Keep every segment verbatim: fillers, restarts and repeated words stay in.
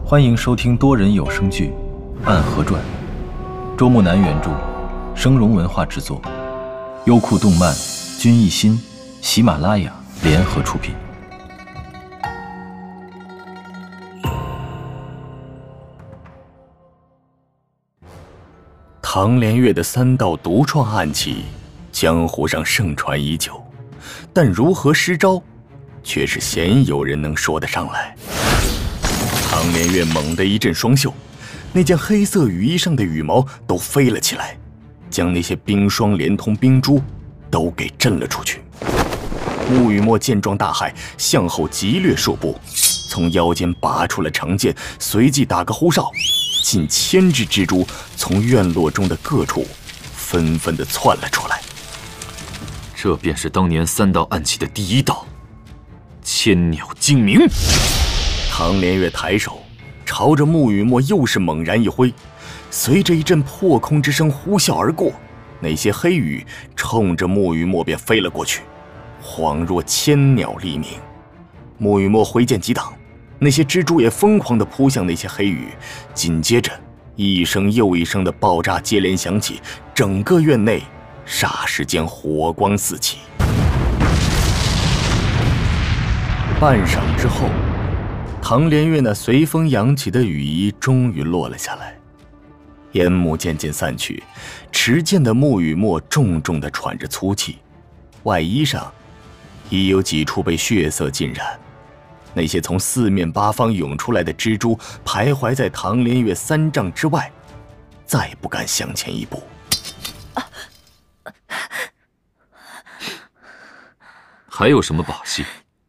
欢迎收听多人有声剧《暗河传》，周木南原著，声荣文化制作，优酷动漫、君艺心、喜马拉雅联合出品。 唐连月的三道独创暗器，江湖上盛传已久，但如何施招，却是鲜有人能说得上来。唐连月猛地一震双袖，那件黑色雨衣上的羽毛都飞了起来，将那些冰霜连同冰珠都给震了出去。穆雨墨见状大骇，向后急掠数步，从腰间拔出了长剑，随即打个呼哨，近千只蜘蛛从院落中的各处纷纷地窜了出来。 这便是当年三道暗器的第一道千鸟惊鸣。 唐连月抬手朝着穆雨墨又是猛然一挥，随着一阵破空之声呼啸而过，那些黑羽冲着穆雨墨便飞了过去，恍若千鸟立鸣。穆雨墨挥剑急挡，那些蜘蛛也疯狂地扑向那些黑羽，紧接着一声又一声的爆炸接连响起，整个院内霎时间火光四起。半晌之后，唐连月那随风扬起的羽衣终于落了下来，烟幕渐渐散去，持剑的穆雨墨重重地喘着粗气，外衣上已有几处被血色浸染。那些从四面八方涌出来的蜘蛛徘徊在唐连月三丈之外，再不敢向前一步。 还有什么把戏？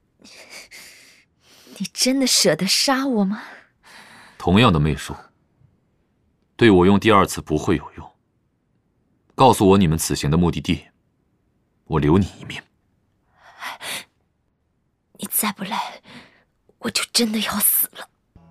你真的舍得杀我吗？ 同样的媚术，对我用第二次不会有用。告诉我你们此行的目的地，我留你一命。 你再不来，我就真的要死了。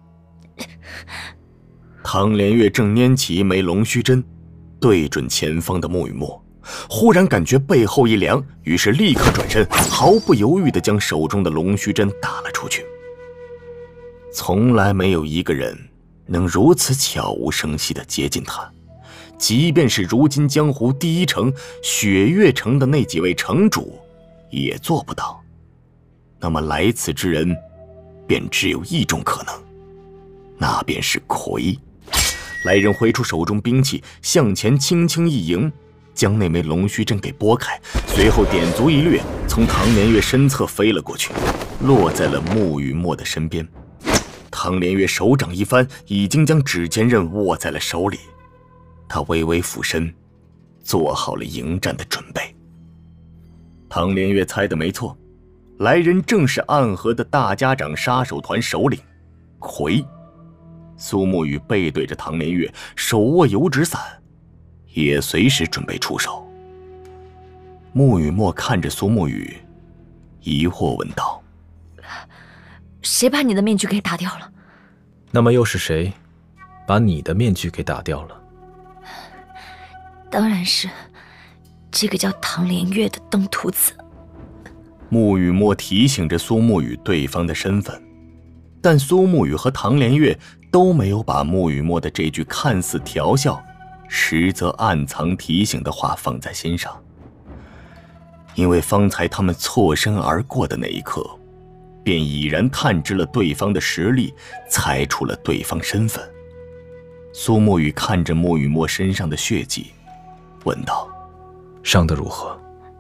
唐连月正拈起一枚龙须针，对准前方的穆雨墨，忽然感觉背后一凉，于是立刻转身，毫不犹豫地将手中的龙须针打了出去。从来没有一个人能如此悄无声息地接近他，即便是如今江湖第一城雪月城的那几位城主也做不到。那么来此之人便只有一种可能，那便是魁。来人挥出手中兵器，向前轻轻一迎，将那枚龙须针给拨开，随后点足一掠，从唐连月身侧飞了过去，落在了穆雨墨的身边。唐连月手掌一翻，已经将指尖刃握在了手里，他微微俯身，做好了迎战的准备。唐连月猜得没错，来人正是暗河的大家长杀手团首领魁。苏沐雨背对着唐连月，手握油纸伞，也随时准备出手。穆雨墨看着苏沐雨，疑惑问道： 谁把你的面具给打掉了？ 那么又是谁把你的面具给打掉了？ 当然是这个叫唐连月的登徒子。 穆雨墨提醒着苏沐雨对方的身份，但苏沐雨和唐连月都没有把穆雨墨的这句看似调笑，实则暗藏提醒的话放在心上。因为方才他们错身而过的那一刻，便已然探知了对方的实力，猜出了对方身份。苏沐雨看着穆雨墨身上的血迹，问道： 伤得如何？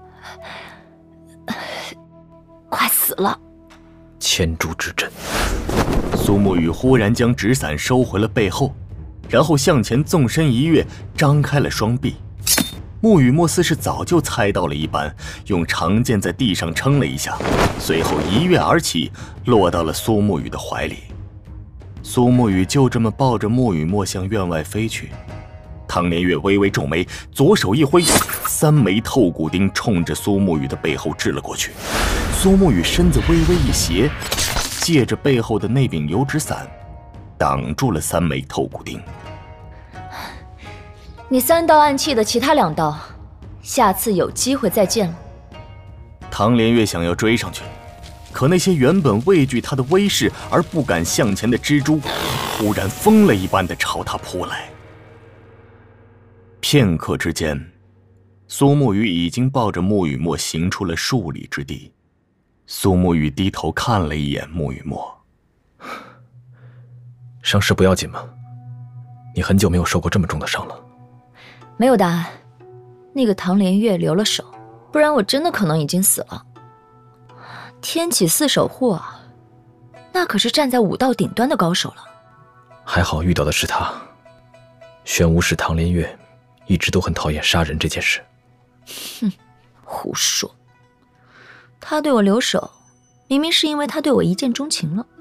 快死了。 千蛛之阵。 苏沐雨忽然将纸伞收回了背后，然后向前纵身一跃，张开了双臂。穆雨墨似是早就猜到了一般，用长剑在地上撑了一下，随后一跃而起，落到了苏沐雨的怀里。苏沐雨就这么抱着穆雨墨向院外飞去。唐连月微微皱眉，左手一挥，三枚透骨钉冲着苏沐雨的背后掷了过去。苏沐雨身子微微一斜，借着背后的那柄油纸伞，挡住了三枚透骨钉。 你三道暗器的其他两道，下次有机会再见了。 唐连月想要追上去， 可那些原本畏惧他的威势而不敢向前的蜘蛛，忽然疯了一般的朝他扑来。片刻之间，苏沐雨已经抱着穆雨墨行出了数里之地。苏沐雨低头看了一眼穆雨墨， 伤势不要紧吗？你很久没有受过这么重的伤了。 没有答案，那个唐连月留了手，不然我真的可能已经死了。天启四守护啊，那可是站在武道顶端的高手了。 还好遇到的是他。玄武使唐连月一直都很讨厌杀人这件事。 哼，胡说！他对我留手，明明是因为他对我一见钟情了。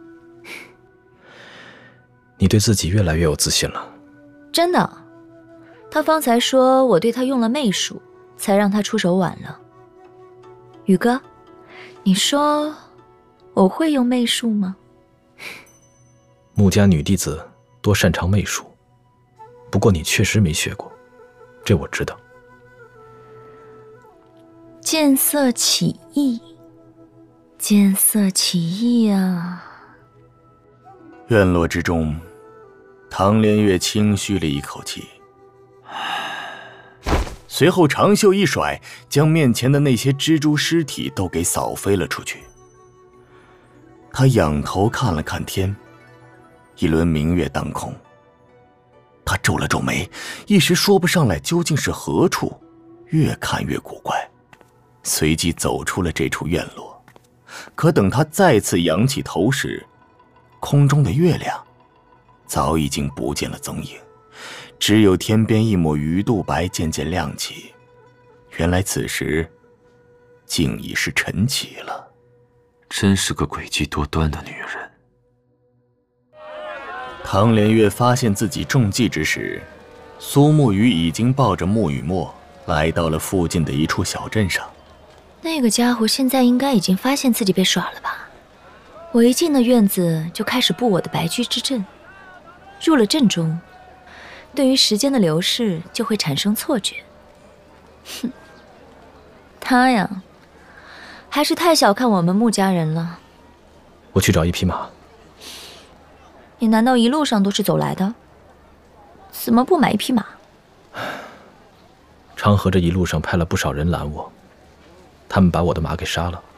你对自己越来越有自信了。 真的，他方才说我对他用了媚术，才让他出手晚了。宇哥，你说我会用媚术吗？ 穆家女弟子多擅长媚术，不过你确实没学过，这我知道。 见色起意，见色起意啊！ 院落之中，唐连月轻吁了一口气，随后长袖一甩，将面前的那些蜘蛛尸体都给扫飞了出去。他仰头看了看天，一轮明月当空。他皱了皱眉，一时说不上来究竟是何处，越看越古怪。随即走出了这处院落，可等他再次仰起头时，空中的月亮早已经不见了踪影，只有天边一抹鱼肚白渐渐亮起。原来此时竟已是晨起了。 真是个诡计多端的女人。 唐连月发现自己中计之时，苏沐雨已经抱着穆雨墨来到了附近的一处小镇上。 那个家伙现在应该已经发现自己被耍了吧？我一进了院子就开始布我的白驹之阵，入了阵中，对于时间的流逝就会产生错觉。哼，他呀，还是太小看我们穆家人了。 我去找一匹马。 你难道一路上都是走来的？怎么不买一匹马？ 昌河这一路上派了不少人拦我，他们把我的马给杀了。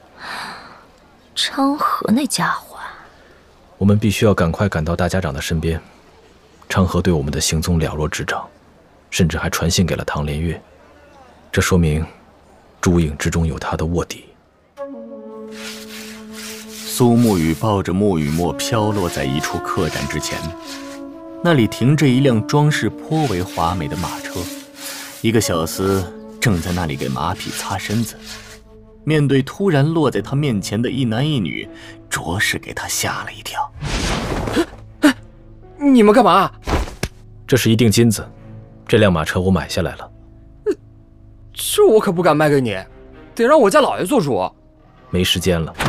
昌河那家伙， 我们必须要赶快赶到大家长的身边。昌河对我们的行踪了若指掌，甚至还传信给了唐连月，这说明朱影之中有他的卧底。 苏沐雨抱着穆雨墨飘落在一处客栈之前，那里停着一辆装饰颇为华美的马车，一个小厮正在那里给马匹擦身子。面对突然落在他面前的一男一女，着实给他吓了一跳。 你们干嘛？ 这是一锭金子，这辆马车我买下来了。 这我可不敢卖给你，得让我家老爷做主。 没时间了。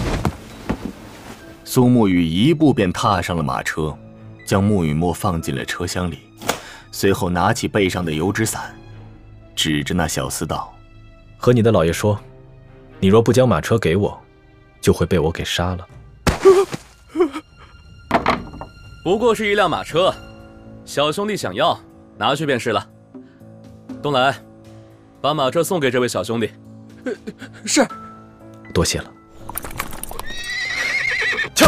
苏沐雨一步便踏上了马车，将穆雨墨放进了车厢里，随后拿起背上的油纸伞，指着那小厮道：“ 和你的老爷说，你若不将马车给我，就会被我给杀了。” 不过是一辆马车，小兄弟想要，拿去便是了。东来，把马车送给这位小兄弟。 是。 多谢了。 去。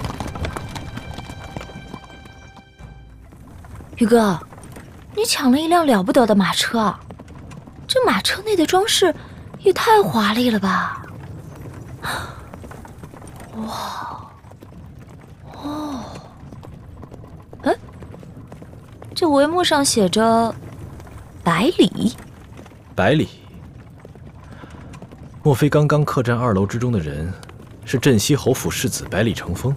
宇哥，你抢了一辆了不得的马车啊！这马车内的装饰也太华丽了吧！哇，哦，哎，这帷幕上写着“百里”。 百里？莫非刚刚客栈二楼之中的人是镇西侯府世子百里成风？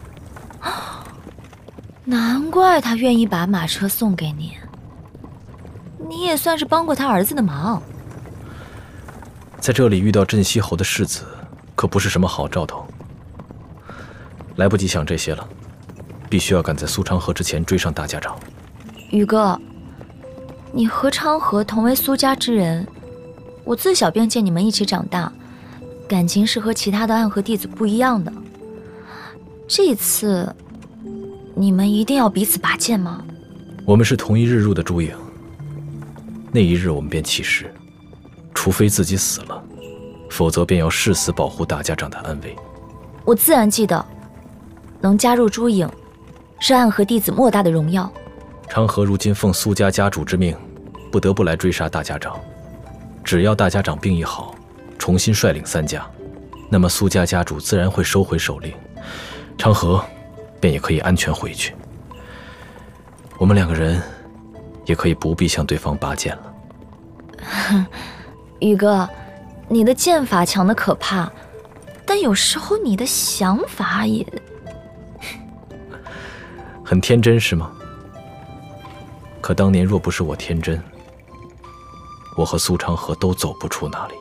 难怪他愿意把马车送给你，你也算是帮过他儿子的忙。 在这里遇到镇西侯的世子，可不是什么好兆头。来不及想这些了，必须要赶在苏昌河之前追上大家长。 宇哥，你和昌河同为苏家之人，我自小便见你们一起长大， 感情是和其他的暗河弟子不一样的。这一次，你们一定要彼此拔剑吗？ 我们是同一日入的朱影，那一日我们便起誓，除非自己死了，否则便要誓死保护大家长的安危。 我自然记得，能加入朱影，是暗河弟子莫大的荣耀。 昌河如今奉苏家家主之命，不得不来追杀大家长。只要大家长病愈好，重新率领三家，那么苏家家主自然会收回手令，昌河便也可以安全回去。我们两个人也可以不必向对方拔剑了。 宇哥，你的剑法强得可怕，但有时候你的想法也…… 很天真是吗？可当年若不是我天真，我和苏昌河都走不出那里。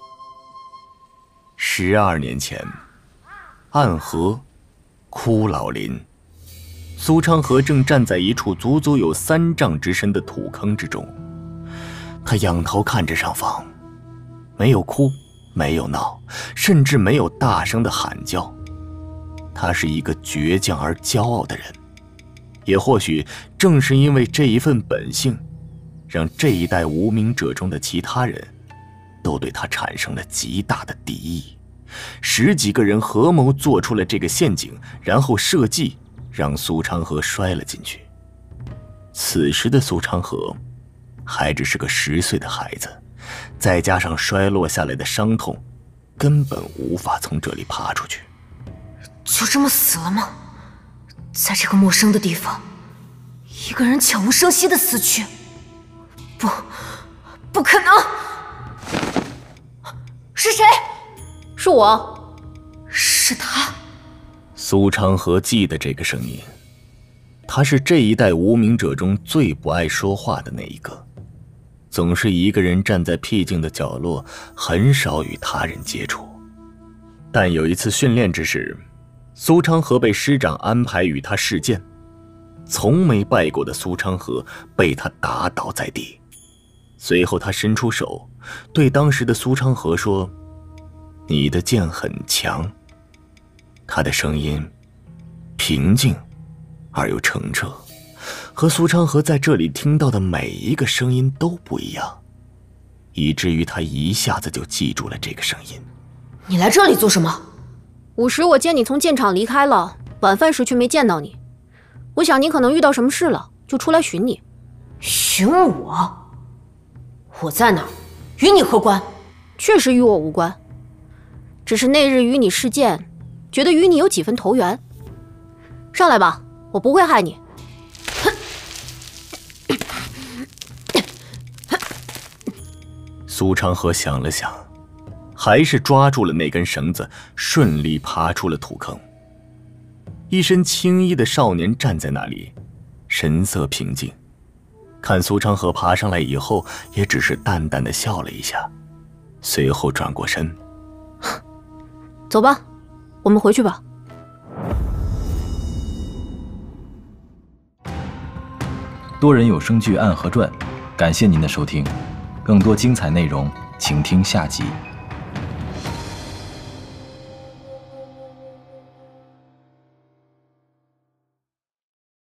十二年前，暗河枯老林，苏昌河正站在一处足足有三丈之深的土坑之中。他仰头看着上方，没有哭，没有闹，甚至没有大声的喊叫。他是一个倔强而骄傲的人，也或许正是因为这一份本性，让这一代无名者中的其他人都对他产生了极大的敌意。十几个人合谋做出了这个陷阱，然后设计让苏昌河摔了进去。此时的苏昌河还只是个十岁的孩子，再加上摔落下来的伤痛，根本无法从这里爬出去。 就这么死了吗？在这个陌生的地方，一个人悄无声息地死去？不，不可能！是谁？ 是我。 是他。 苏昌河记得这个声音，他是这一代无名者中最不爱说话的那一个，总是一个人站在僻静的角落，很少与他人接触。但有一次训练之时，苏昌河被师长安排与他试剑，从没拜过的苏昌河被他打倒在地。随后他伸出手，对当时的苏昌河说：“你的剑很强。”他的声音平静而又澄澈，和苏昌河在这里听到的每一个声音都不一样，以至于他一下子就记住了这个声音。 你来这里做什么？ 午时我见你从剑场离开了，晚饭时却没见到你。我想你可能遇到什么事了，就出来寻你。 寻我？我在哪儿？与你何关？ 确实与我无关，只是那日与你试剑，觉得与你有几分投缘。上来吧，我不会害你。 苏昌河想了想，还是抓住了那根绳子，顺利爬出了土坑。一身青衣的少年站在那里，神色平静。看苏昌河爬上来以后，也只是淡淡的笑了一下，随后转过身。 走吧，我们回去吧。 多人有声剧《暗河传》，感谢您的收听，更多精彩内容，请听下集。